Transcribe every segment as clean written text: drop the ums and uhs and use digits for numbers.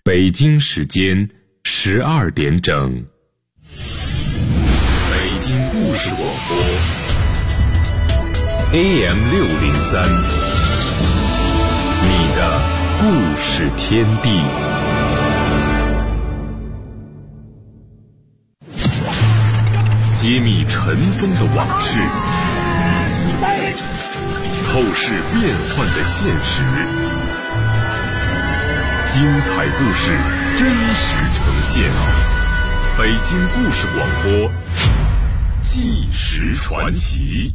北京时间12点整，北京故事广播 AM603，你的故事天地。揭秘尘封的往事，透视变幻的现实，精彩故事真实呈现。北京故事广播，纪实传奇。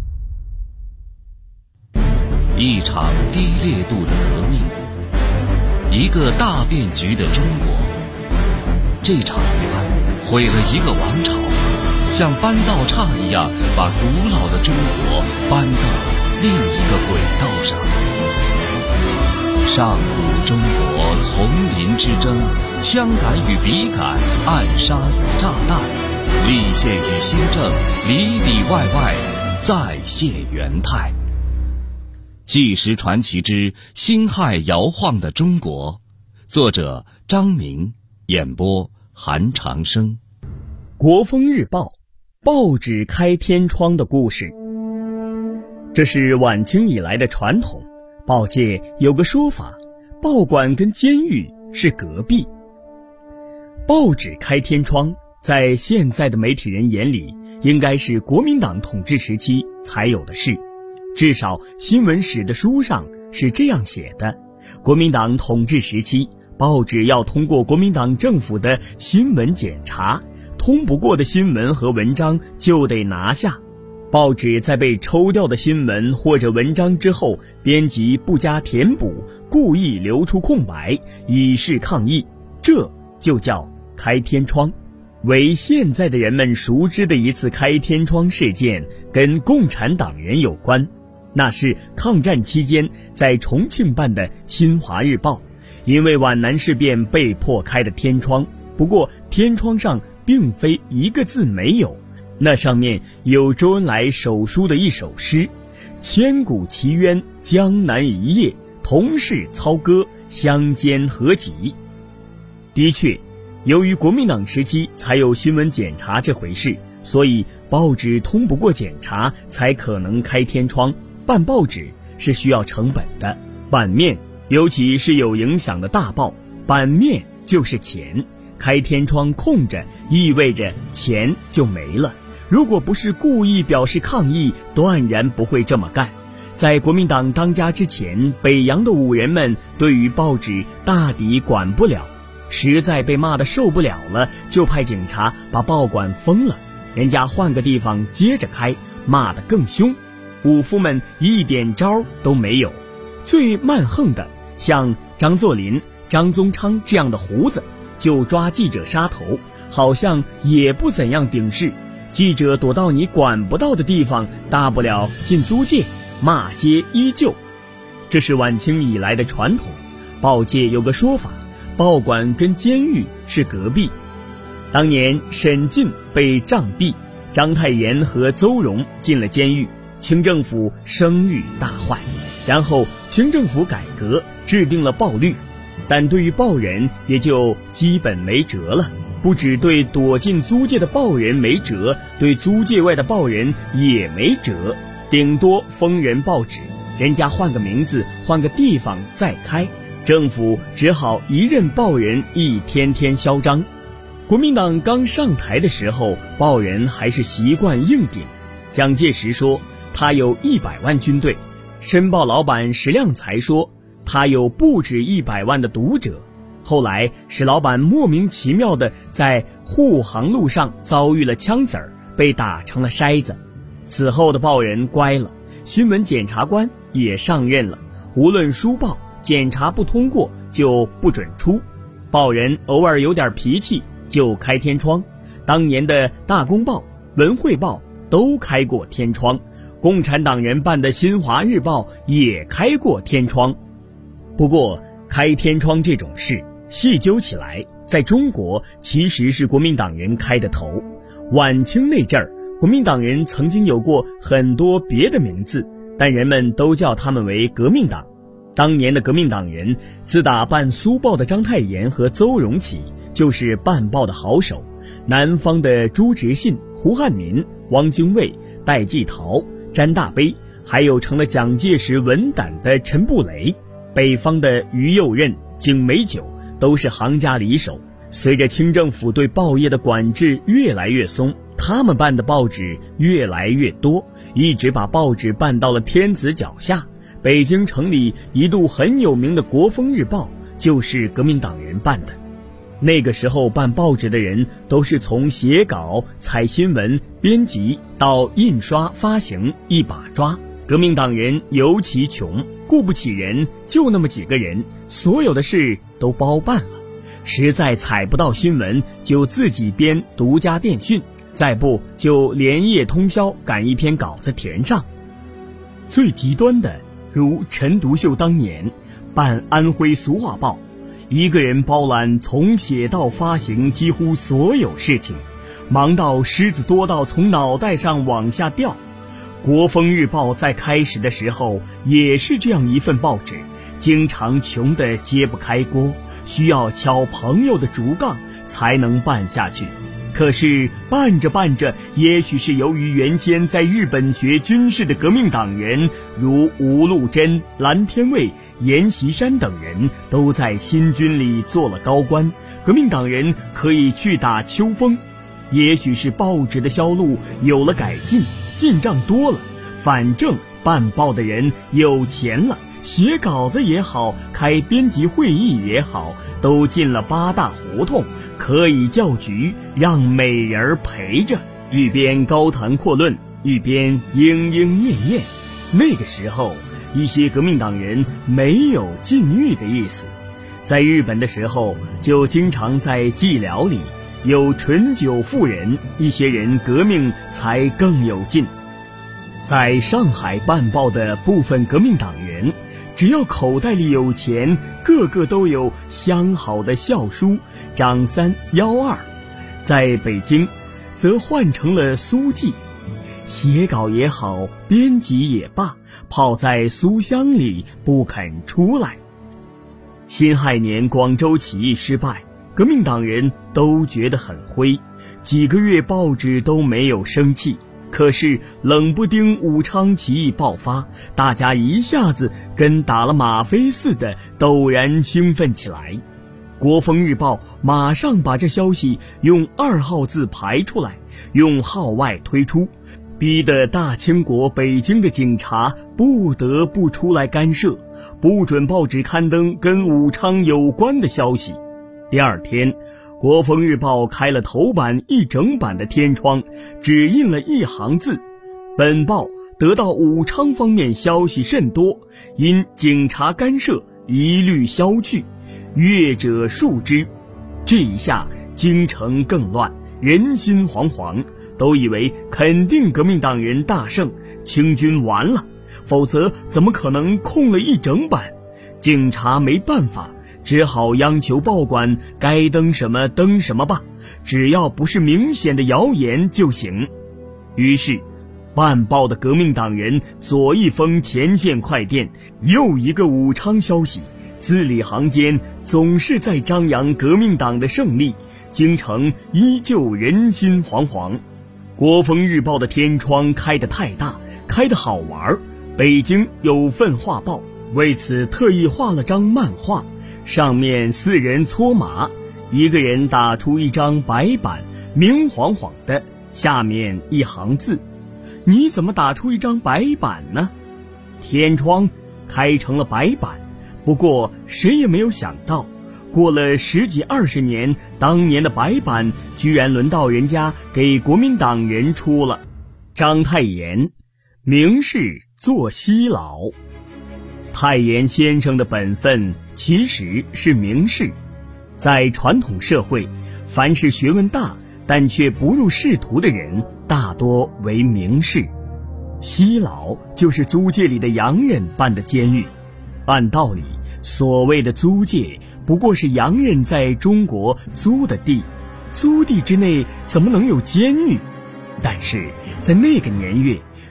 一场低烈度的革命，一个大变局的中国。这场乱毁了一个王朝，像搬道岔一样把古老的中国搬到另一个轨道上。上古中国丛林之争，枪杆与笔杆，暗杀与炸弹，立宪与新政，里里外外再现元态。纪实传奇之辛亥摇晃的中国，作者张明，演播韩长生。 国风日报，报纸开天窗的故事。这是晚清以来的传统，报界有个说法，报馆跟监狱是隔壁。报纸开天窗在现在的媒体人眼里，应该是国民党统治时期才有的事，至少新闻史的书上是这样写的。国民党统治时期，报纸要通过国民党政府的新闻检查，通不过的新闻和文章就得拿下。报纸在被抽掉的新闻或者文章之后，编辑不加填补，故意留出空白，以示抗议，这就叫开天窗。为现在的人们熟知的一次开天窗事件，跟共产党员有关。那是抗战期间在重庆办的《新华日报》，因为皖南事变被迫开的天窗。不过天窗上并非一个字没有，那上面有周恩来手书的一首诗：千古奇冤江南一夜，同是操戈相煎何急。的确，由于国民党时期才有新闻检查这回事，所以报纸通不过检查才可能开天窗。办报纸是需要成本的，版面尤其是有影响的大报，版面就是钱，开天窗空着意味着钱就没了。如果不是故意表示抗议，断然不会这么干。在国民党当家之前，北洋的武人们对于报纸大抵管不了，实在被骂得受不了了，就派警察把报馆封了，人家换个地方接着开，骂得更凶。武夫们一点招都没有，最蛮横的像张作霖、张宗昌这样的胡子，就抓记者杀头，好像也不怎样顶事。记者躲到你管不到的地方，大不了进租界，骂街依旧。这是晚清以来的传统。报界有个说法，报馆跟监狱是隔壁。当年沈进被杖毙，章太炎和邹容进了监狱，清政府声誉大坏。然后清政府改革，制定了报律，但对于报人也就基本没辙了。不只对躲进租界的报人没辙，对租界外的报人也没辙，顶多封人报纸，人家换个名字换个地方再开，政府只好一任报人一天天嚣张。国民党刚上台的时候，报人还是习惯硬顶。蒋介石说他有100万军队，申报老板石亮才说他有不止100万的读者。后来石老板莫名其妙地在护航路上遭遇了枪子儿，被打成了筛子。此后的报人乖了，新闻检察官也上任了，无论书报检查不通过就不准出。报人偶尔有点脾气就开天窗，当年的大公报、文汇报都开过天窗，共产党人办的新华日报也开过天窗。不过开天窗这种事细究起来，在中国其实是国民党人开的头。晚清那阵儿，国民党人曾经有过很多别的名字，但人们都叫他们为革命党。 当年的革命党人自打办苏报的章太炎和邹容起就是办报的好手，南方的朱执信、胡汉民、汪精卫、戴季陶、詹大悲，还有成了蒋介石文胆的陈布雷，北方的于右任、景美九都是行家里手。随着清政府对报业的管制越来越松，他们办的报纸越来越多，一直把报纸办到了天子脚下。北京城里一度很有名的《国风日报》就是革命党人办的。那个时候办报纸的人都是从写稿、采新闻、编辑到印刷发行一把抓，革命党人尤其穷，雇不起人，就那么几个人，所有的事都包办了。实在采不到新闻，就自己编独家电讯，再不就连夜通宵赶一篇稿子填上。最极端的，如陈独秀当年办安徽俗话报，一个人包揽从写到发行几乎所有事情，忙到虱子多到从脑袋上往下掉。国风日报在开始的时候也是这样一份报纸，经常穷得揭不开锅，需要敲朋友的竹杠才能办下去。可是办着办着，也许是由于原先在日本学军事的革命党人，如吴禄贞、蓝天卫、阎锡山等人都在新军里做了高官，革命党人可以去打秋风。也许是报纸的销路有了改进，进账多了，反正办报的人有钱了，写稿子也好，开编辑会议也好，都进了八大胡同，可以叫局，让美人陪着，一边高谈阔论，一边莺莺燕燕。那个时候一些革命党人没有禁欲的意思，在日本的时候就经常在寂寥里有醇酒妇人，一些人革命才更有劲。在上海办报的部分革命党人，只要口袋里有钱，个个都有相好的校书张三幺二。在北京则换成了书记，写稿也好，编辑也罢，泡在书箱里不肯出来。辛亥年广州起义失败，革命党人都觉得很灰，几个月报纸都没有生气。可是冷不丁武昌起义爆发，大家一下子跟打了吗啡似的，陡然兴奋起来。国风日报马上把这消息用2号字排出来，用号外推出，逼得大清国北京的警察不得不出来干涉，不准报纸刊登跟武昌有关的消息。第二天，国风日报开了头版一整版的天窗，只印了一行字：本报得到武昌方面消息甚多，因警察干涉一律消去，阅者恕之。这一下京城更乱，人心惶惶，都以为肯定革命党人大胜，清军完了，否则怎么可能空了一整版。警察没办法，只好央求报馆该登什么登什么吧，只要不是明显的谣言就行。于是办报的革命党人左一封前线快电，右一个武昌消息，字里行间总是在张扬革命党的胜利，京城依旧人心惶惶。国风日报的天窗开得太大，开得好玩，北京有份画报为此特意画了张漫画，上面4人搓麻，一个人打出一张白板，明晃晃的，下面一行字：你怎么打出一张白板呢？天窗开成了白板，不过谁也没有想到，过了10几20年，当年的白板居然轮到人家给国民党人出了。章太炎，明士做西老。太炎先生的本分其实是明士，在传统社会，凡是学问大但却不入仕途的人，大多为明士。西老就是租界里的洋人办的监狱。按道理，所谓的租界不过是洋人在中国租的地，租地之内怎么能有监狱？但是在那个年月，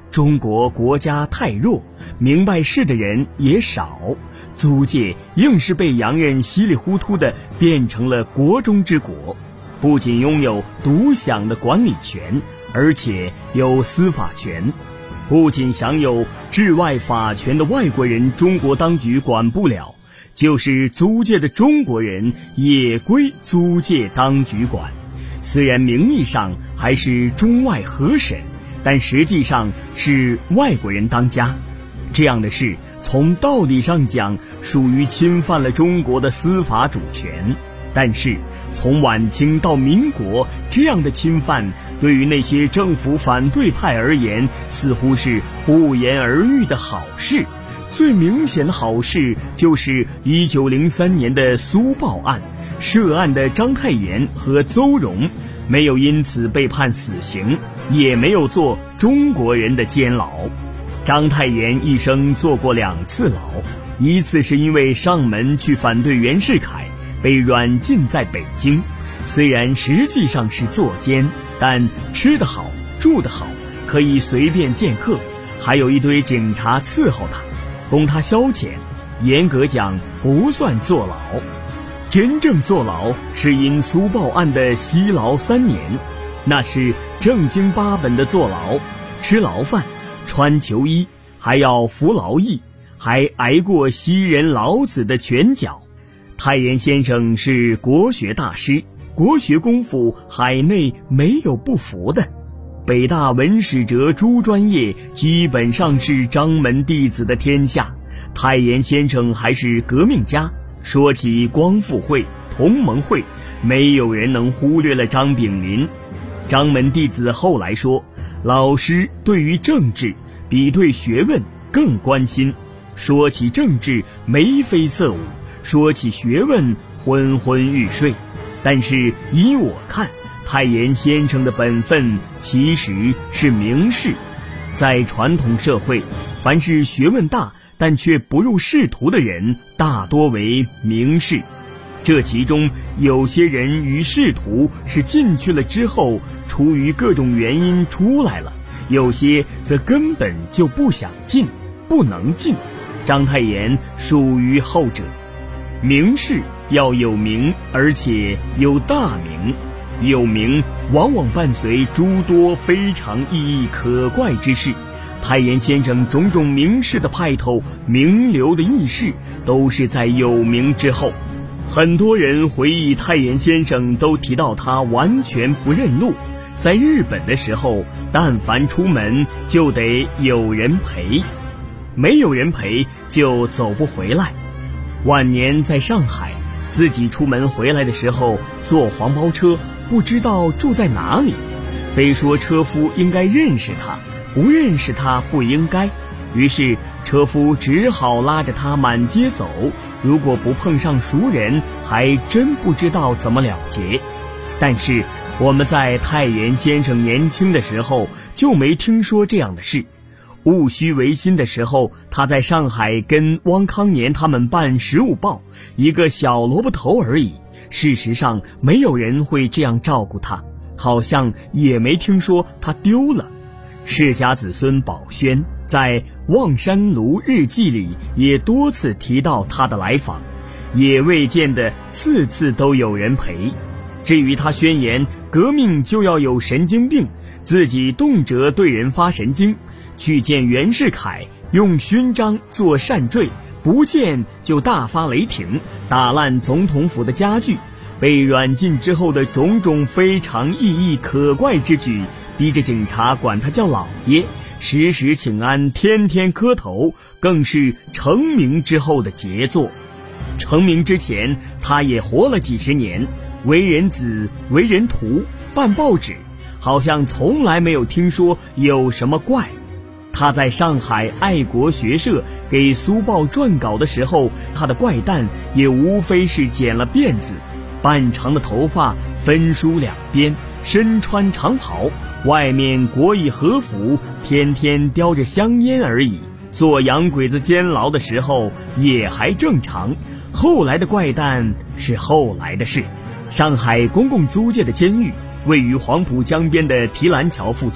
中国国家太弱，明白事的人也少，租界硬是被洋人稀里糊涂地变成了国中之国，不仅拥有独享的管理权，而且有司法权。不仅享有治外法权的外国人中国当局管不了，就是租界的中国人也归租界当局管。虽然名义上还是中外合审，但实际上是外国人当家。这样的事从道理上讲属于侵犯了中国的司法主权，但是从晚清到民国，这样的侵犯对于那些政府反对派而言似乎是不言而喻的好事。最明显的好事就是1903年的苏报案，涉案的章太炎和邹容没有因此被判死刑，也没有坐中国人的监牢。章太炎一生坐过2次牢，一次是因为上门去反对袁世凯，被软禁在北京，虽然实际上是坐监，但吃得好住得好，可以随便见客，还有一堆警察伺候他，供他消遣，严格讲不算坐牢。真正坐牢是因苏报案的息牢3年，那是正经八本的坐牢，吃牢饭，穿囚衣，还要服劳役，还挨过西人老子的拳脚。太炎先生是国学大师，国学功夫海内没有不服的。北大文史哲诸专业基本上是张门弟子的天下，太炎先生还是革命家。说起光复会、同盟会，没有人能忽略了张炳麟。张门弟子后来说，老师对于政治比对学问更关心，说起政治眉飞色舞，说起学问昏昏欲睡。但是依我看，太炎先生的本分其实是名士。在传统社会，凡是学问大但却不入仕途的人，大多为名士。这其中有些人于仕途是进去了之后，出于各种原因出来了，有些则根本就不想进，不能进。章太炎属于后者。名士要有名，而且有大名。有名往往伴随诸多非常意义可怪之事。太炎先生种种名士的派头、名流的轶事，都是在有名之后。很多人回忆太炎先生都提到他完全不认路，在日本的时候，但凡出门就得有人陪，没有人陪就走不回来。晚年在上海，自己出门回来的时候坐黄包车，不知道住在哪里，非说车夫应该认识他，不认识他不应该。于是车夫只好拉着他满街走，如果不碰上熟人，还真不知道怎么了结。但是我们在太炎先生年轻的时候就没听说这样的事。戊戌维新的时候，他在上海跟汪康年他们办《时务报》，一个小萝卜头而已。事实上没有人会这样照顾他，好像也没听说他丢了。世家子孙宝轩在《望山庐日记》里也多次提到他的来访，也未见得次次都有人陪。至于他宣言革命就要有神经病，自己动辄对人发神经，去见袁世凯用勋章做扇坠，不见就大发雷霆，打烂总统府的家具，被软禁之后的种种非常意义可怪之举，逼着警察管他叫老爷，时时请安，天天磕头，更是成名之后的杰作。成名之前他也活了几十年，为人子为人徒，办报纸，好像从来没有听说有什么怪。他在上海爱国学社给苏报撰稿的时候，他的怪诞也无非是剪了辫子，半长的头发分梳两边，身穿长袍，外面裹以和服，天天叼着香烟而已。做洋鬼子监牢的时候也还正常，后来的怪诞是后来的事。上海公共租界的监狱位于黄浦江边的提篮桥附近，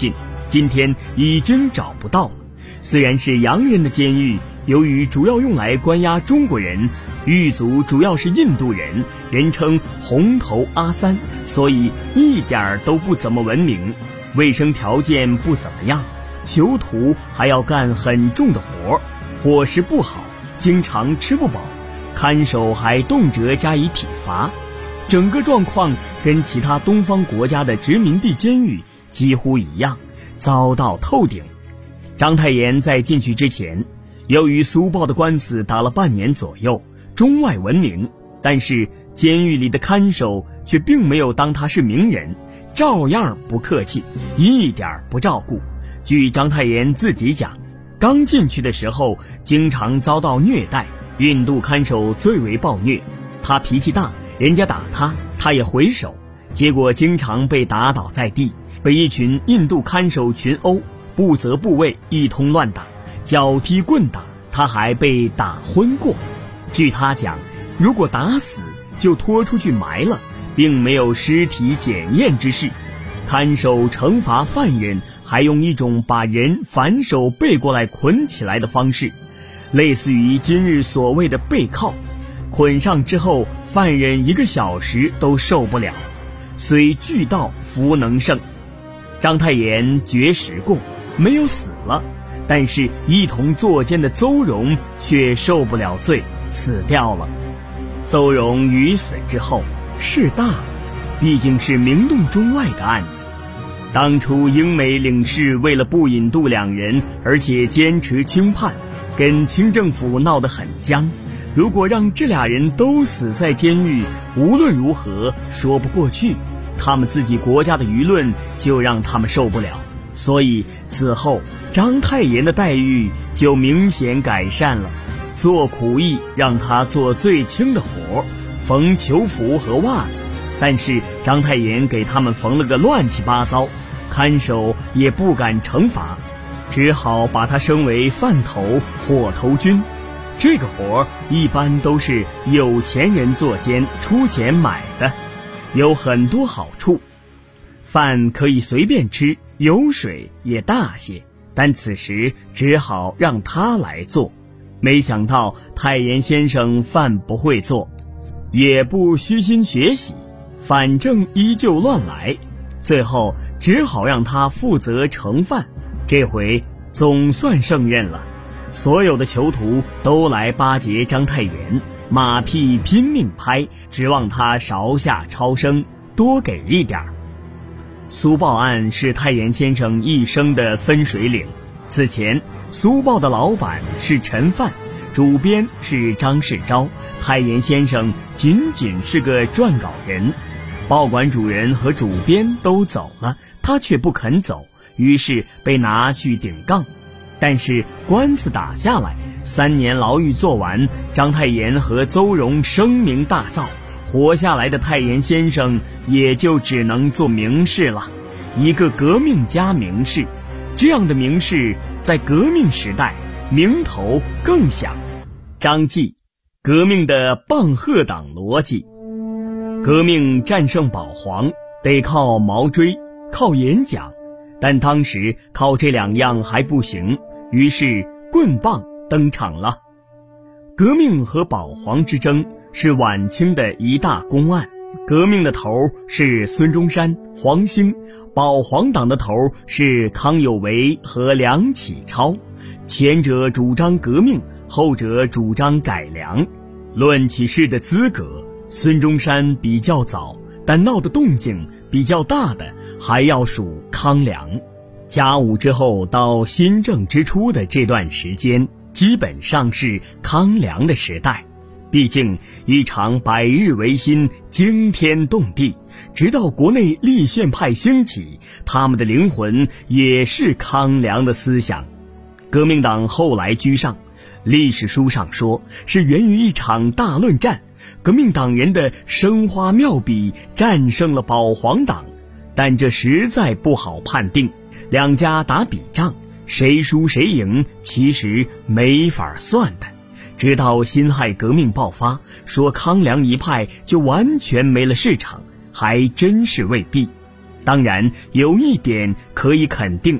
今天已经找不到了。虽然是洋人的监狱，由于主要用来关押中国人，狱卒主要是印度人，人称红头阿三，所以一点都不怎么文明，卫生条件不怎么样，囚徒还要干很重的活，伙食不好，经常吃不饱，看守还动辄加以体罚。整个状况跟其他东方国家的殖民地监狱几乎一样，糟到透顶。章太炎在进去之前，由于苏报的官司打了半年左右，中外闻名，但是监狱里的看守却并没有当他是名人，照样不客气，一点不照顾。据章太炎自己讲，刚进去的时候经常遭到虐待，印度看守最为暴虐，他脾气大，人家打他，他也回手，结果经常被打倒在地，被一群印度看守群殴，不责部位一通乱打，脚踢棍打，他还被打昏过。据他讲，如果打死就拖出去埋了，并没有尸体检验之事。看守惩罚犯人还用一种把人反手背过来捆起来的方式，类似于今日所谓的背铐。捆上之后，犯人1个小时都受不了，虽巨盗弗能胜。章太炎绝食过，没有死了，但是一同坐监的邹容却受不了罪，死掉了。邹容于死之后事大了，毕竟是名动中外的案子。当初英美领事为了不引渡两人，而且坚持轻判，跟清政府闹得很僵。如果让这俩人都死在监狱，无论如何说不过去，他们自己国家的舆论就让他们受不了。所以此后章太炎的待遇就明显改善了，做苦役让他做最轻的活，缝囚服和袜子，但是章太炎给他们缝了个乱七八糟，看守也不敢惩罚，只好把他升为饭头火头军。这个活一般都是有钱人做监，出钱买的，有很多好处。饭可以随便吃，油水也大些，但此时只好让他来做。没想到太炎先生饭不会做，也不虚心学习，反正依旧乱来，最后只好让他负责盛饭。这回总算胜任了，所有的囚徒都来巴结章太炎，马屁拼命拍，指望他勺下超生，多给一点。苏报案是太炎先生一生的分水岭。此前苏报的老板是陈范，主编是张世钊，太炎先生仅仅是个撰稿人。报馆主人和主编都走了，他却不肯走，于是被拿去顶杠。但是官司打下来，3年牢狱做完，章太炎和邹容声名大噪，活下来的太炎先生也就只能做名士了，一个革命家名士。这样的名士在革命时代名头更响。张继，革命的棒喝党逻辑。革命战胜保皇得靠毛锥，靠演讲，但当时靠这2样还不行，于是棍棒登场了。革命和保皇之争是晚清的一大公案，革命的头是孙中山、黄兴，保皇党的头是康有为和梁启超，前者主张革命，后者主张改良。论起事的资格，孙中山比较早，但闹的动静比较大的还要数康梁。甲午之后到新政之初的这段时间，基本上是康梁的时代。毕竟一场百日维新惊天动地，直到国内立宪派兴起，他们的灵魂也是康梁的思想。革命党后来居上，历史书上说是源于一场大论战，革命党人的生花妙笔战胜了保皇党，但这实在不好判定。2家打笔仗，谁输谁赢其实没法算的。直到辛亥革命爆发，说康梁一派就完全没了市场，还真是未必。当然有一点可以肯定，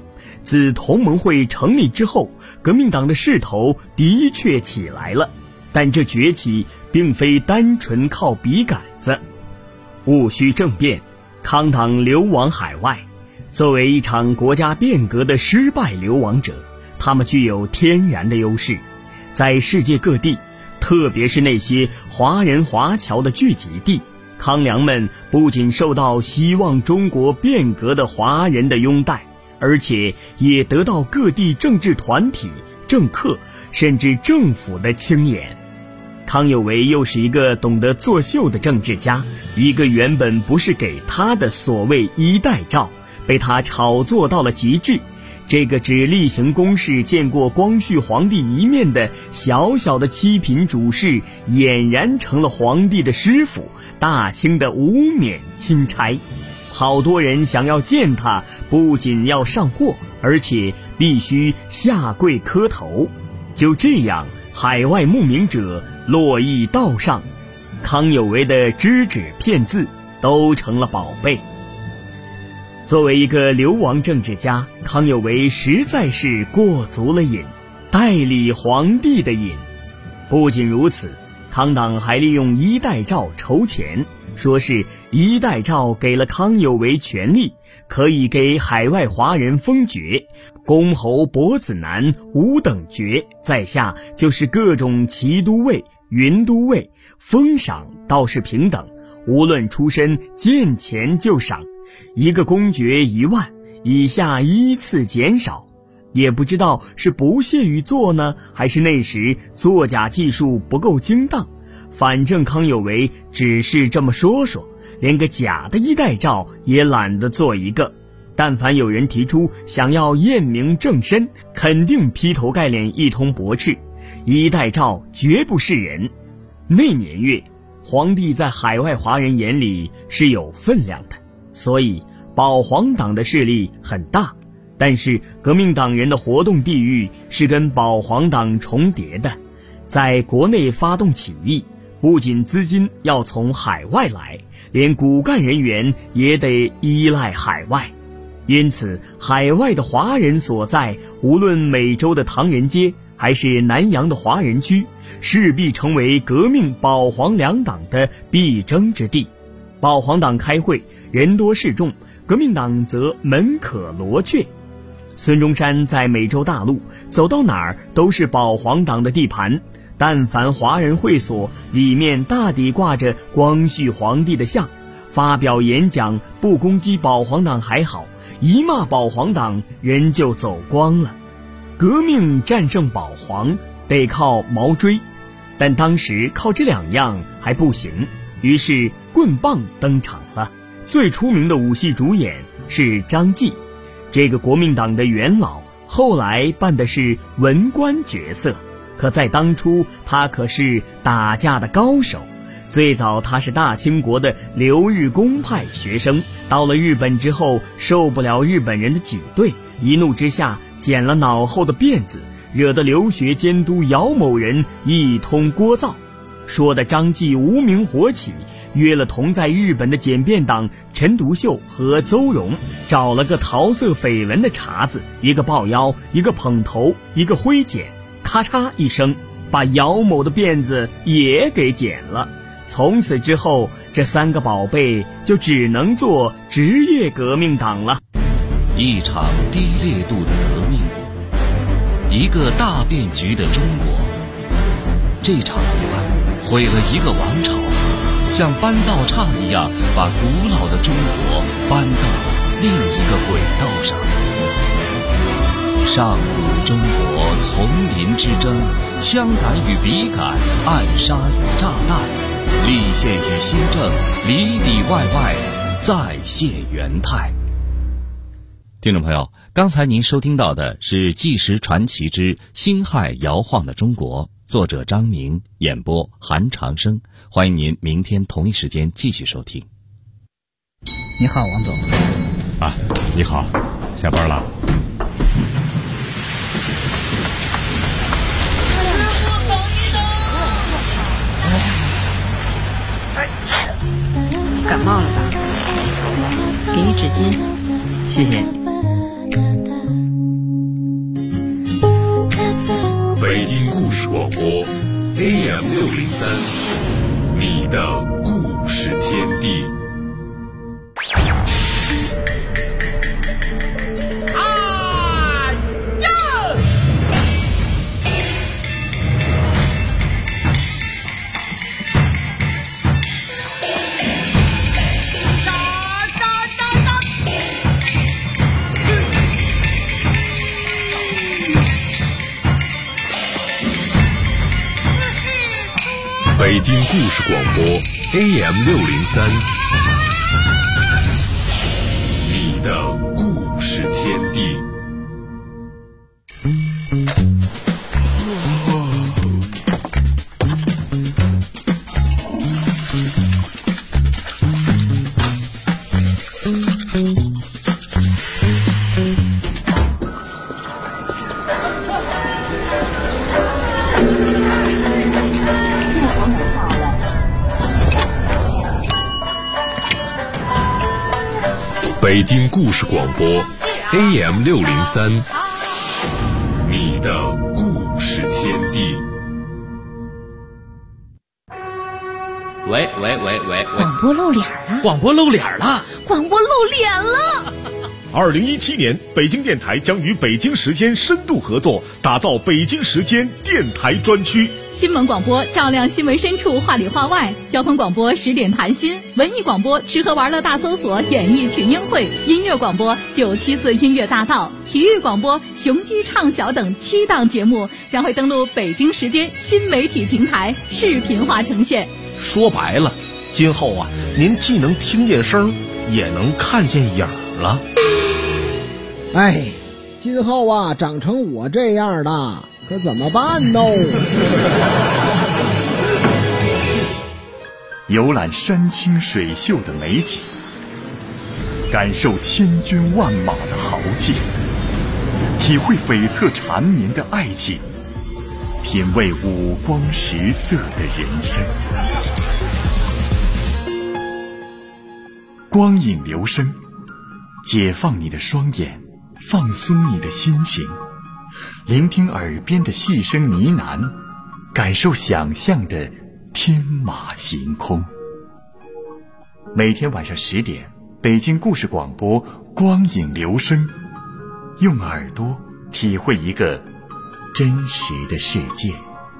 自同盟会成立之后，革命党的势头的确起来了，但这崛起并非单纯靠笔杆子。戊戌政变，康党流亡海外。作为一场国家变革的失败流亡者，他们具有天然的优势。在世界各地，特别是那些华人华侨的聚集地，康梁们不仅受到希望中国变革的华人的拥戴，而且也得到各地政治团体、政客甚至政府的青眼。康有为又是一个懂得作秀的政治家，一个原本不是给他的所谓一代诏，被他炒作到了极致。这个只例行公事见过光绪皇帝一面的小小的七品主事，俨然成了皇帝的师傅，大清的无冕钦差。好多人想要见他，不仅要上货，而且必须下跪磕头。就这样，海外慕名者络绎道上，康有为的只纸片字都成了宝贝。作为一个流亡政治家，康有为实在是过足了瘾，代理皇帝的瘾。不仅如此，康党还利用一代诏筹钱，说是一代诏给了康有为权力，可以给海外华人封爵，公侯伯子男五等爵，在下就是各种骑都尉、云都尉，封赏倒是平等，无论出身，见钱就赏。一个公爵1万，以下依次减少。也不知道是不屑于做呢，还是那时作假技术不够精当。反正康有为只是这么说说，连个假的一代诏也懒得做一个。但凡有人提出想要验明正身，肯定劈头盖脸一通驳斥，一代诏绝不是人。那年月，皇帝在海外华人眼里是有分量的，所以保皇党的势力很大，但是革命党人的活动地域是跟保皇党重叠的。在国内发动起义，不仅资金要从海外来，连骨干人员也得依赖海外。因此海外的华人所在，无论美洲的唐人街还是南洋的华人区，势必成为革命保皇两党的必争之地。保皇党开会人多势众，革命党则门可罗雀。孙中山在美洲大陆走到哪儿都是保皇党的地盘，但凡华人会所里面大抵挂着光绪皇帝的像，发表演讲不攻击保皇党还好，一骂保皇党人就走光了。革命战胜保皇得靠毛锥，但当时靠这两样还不行，于是棍棒登场了。最出名的武戏主演是张继，这个国民党的元老，后来扮的是文官角色，可在当初他可是打架的高手。最早他是大清国的留日公派学生，到了日本之后受不了日本人的挤兑，一怒之下剪了脑后的辫子，惹得留学监督姚某人一通聒噪，说的张继无名火起，约了同在日本的简便党陈独秀和邹容，找了个桃色绯闻的茬子，一个抱腰，一个捧头，一个挥剪，咔嚓一声把姚某的辫子也给剪了。从此之后，这三个宝贝就只能做职业革命党了。 一场低烈度的革命，一个大变局的中国。这场武案毁了一个王朝，像搬道岔一样把古老的中国搬到了另一个轨道上。上古中国丛林之争，枪杆与笔杆，暗杀与炸弹，立宪与新政，里里外外再现元态。听众朋友，刚才您收听到的是《纪实传奇之辛亥摇晃的中国》，作者张明，演播韩长生。欢迎您明天同一时间继续收听。 你好，王总。 啊，你好，下班了。 感冒了吧？给你纸巾。 谢谢你。 AM603，你的故事天地。北京故事广播 AM603，你的故事天地。北京故事广播 AM603，你的故事天地。 喂， 广播露脸了！ 广播露脸了 ！2017年，北京电台将与北京时间深度合作，打造北京时间电台专区。 新闻广播照亮新闻深处，话里话外；交通广播10点谈心；文艺广播吃喝玩乐大搜索，演艺群英会；音乐广播974音乐大道；体育广播雄鸡唱晓等7档节目将会登陆北京时间新媒体平台，视频化呈现。 说白了，今后啊，您既能听见声，也能看见影儿了。 哎，今后啊，长成我这样的，可怎么办呢？ 游览山清水秀的美景，感受千军万马的豪气，体会悱恻缠绵的爱情，品味五光十色的人生。光影留声，解放你的双眼，放松你的心情，聆听耳边的细声呢喃，感受想象的天马行空。每天晚上10点，北京故事广播光影留声，用耳朵体会一个真实的世界。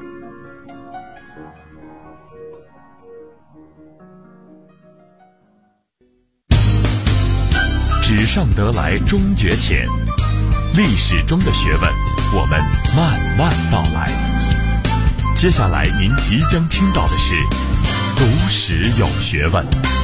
纸上得来终觉浅，历史中的学问，我们慢慢道来。接下来您即将听到的是读史有学问。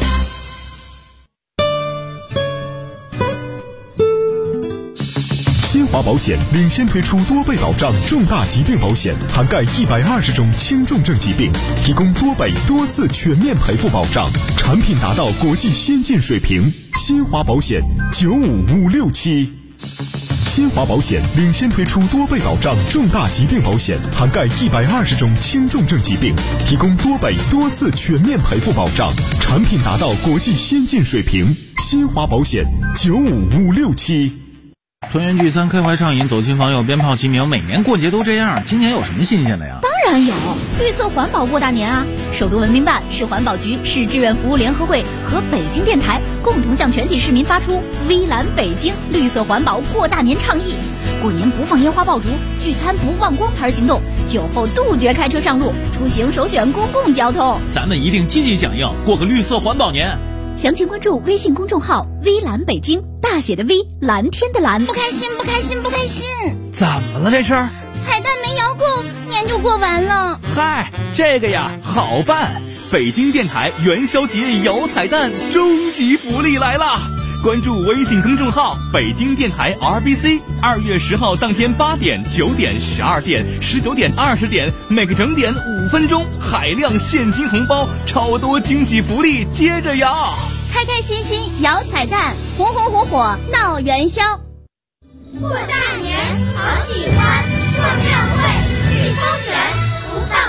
新华保险领先推出多倍保障重大疾病保险，涵盖120种轻重症疾病，提供多倍多次全面赔付保障，产品达到国际先进水平。新华保险95567。新华保险领先推出多倍保障重大疾病保险，涵盖120种轻重症疾病，提供多倍多次全面赔付保障，产品达到国际先进水平。新华保险95567。 团圆聚餐，开怀畅饮，走亲访友，鞭炮齐鸣，每年过节都这样，今年有什么新鲜的呀？ 当然有，绿色环保过大年啊！首都文明办、市环保局、市志愿服务联合会和北京电台共同向全体市民发出微蓝北京绿色环保过大年倡议。过年不放烟花爆竹，聚餐不忘光牌行动，酒后杜绝开车上路，出行首选公共交通。 咱们一定积极响应，过个绿色环保年。 详情关注微信公众号微蓝北京，大写的 V， 蓝天的蓝。 不开心， 怎么了这是？ 彩蛋没摇够，年就过完了。 嗨，这个呀好办，北京电台元宵节摇彩蛋终极福利来了！关注微信公众号北京电台 RBC， 2月10号当天8点、9点、12点、19点、20点，每个整点5分钟，海量现金红包，超多惊喜福利接着摇！ 开开心心摇彩蛋，红红火火闹元宵。过大年好喜欢，逛庙会去公园。